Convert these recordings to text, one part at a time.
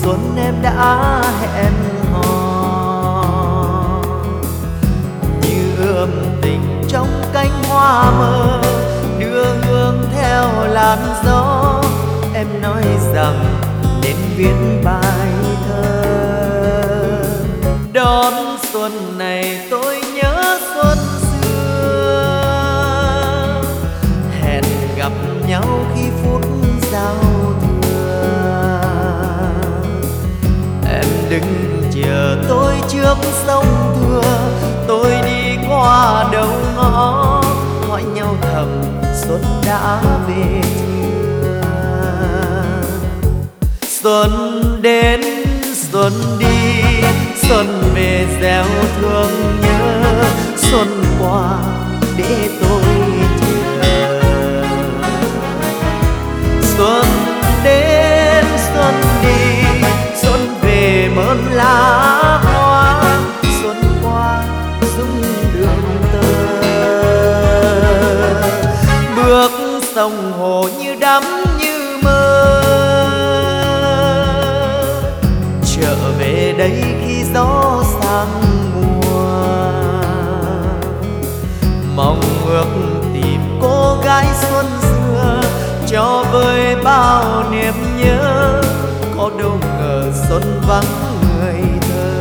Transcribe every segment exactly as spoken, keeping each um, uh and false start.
xuân em đã hẹn hò, như ươm tình trong cánh hoa mơ, đưa hương theo làn gió. Em nói rằng nên viết bài thơ. Đón xuân này tôi nhớ xuân xưa, hẹn gặp nhau khi phút giao thừa. Em đứng chờ tôi trước sông Thưa, tôi đi qua đầu ngõ, hỏi nhau thầm xuân đã về chưa. Xuân đến xuân đi, xuân về gieo thương nhớ, xuân qua để tôi chờ. Xuân đến xuân đi, xuân về mơn lá hoa, xuân qua rung đường tơ. Bước sông hồ như đắm như mơ, trở về đây khi gió sang mùa. Mong ước tìm cô gái xuân xưa, cho vơi bao niềm nhớ. Có đâu ngờ xuân vắng người thơ.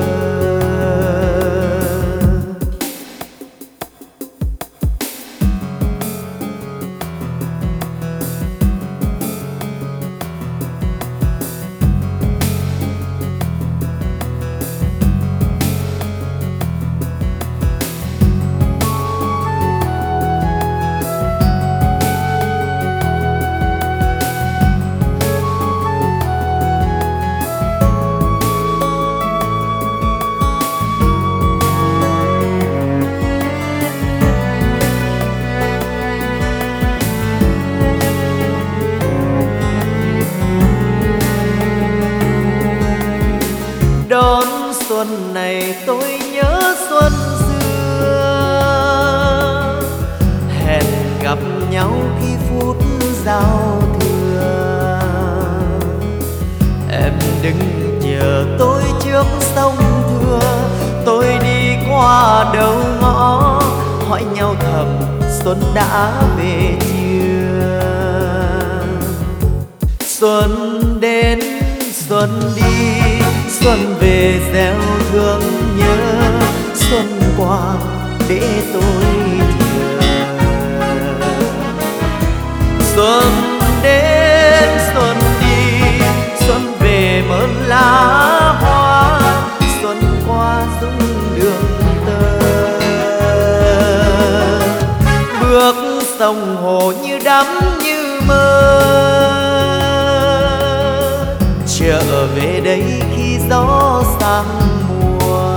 Đón xuân này tôi nhớ xuân xưa, hẹn gặp nhau khi phút giao thừa. Em đứng chờ tôi trước sông Thưa, tôi đi qua đầu ngõ, hỏi nhau thầm xuân đã về chưa. Xuân đến xuân đi, xuân về gieo thương nhớ, xuân qua để tôi chờ. Xuân đến xuân đi, xuân về mơn lá hoa, xuân qua rung đường tơ. Bước sông hồ như đắm như mơ, trở về đây khi gió sang mùa.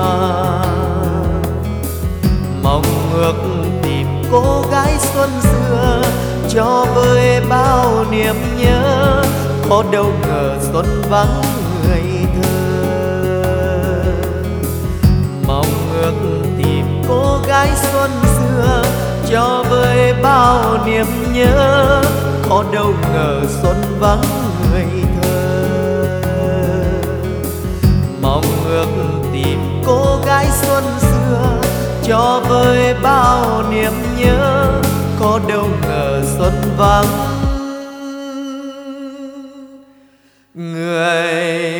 Mong ước tìm cô gái xuân xưa, cho vơi bao niềm nhớ. Có đâu ngờ xuân vắng người thơ. Mong ước tìm cô gái xuân xưa, cho vơi bao niềm nhớ. Có đâu ngờ xuân vắng người thơ. Mong ước tìm cô gái xuân xưa, cho vơi bao niềm nhớ. Có đâu ngờ xuân vắng người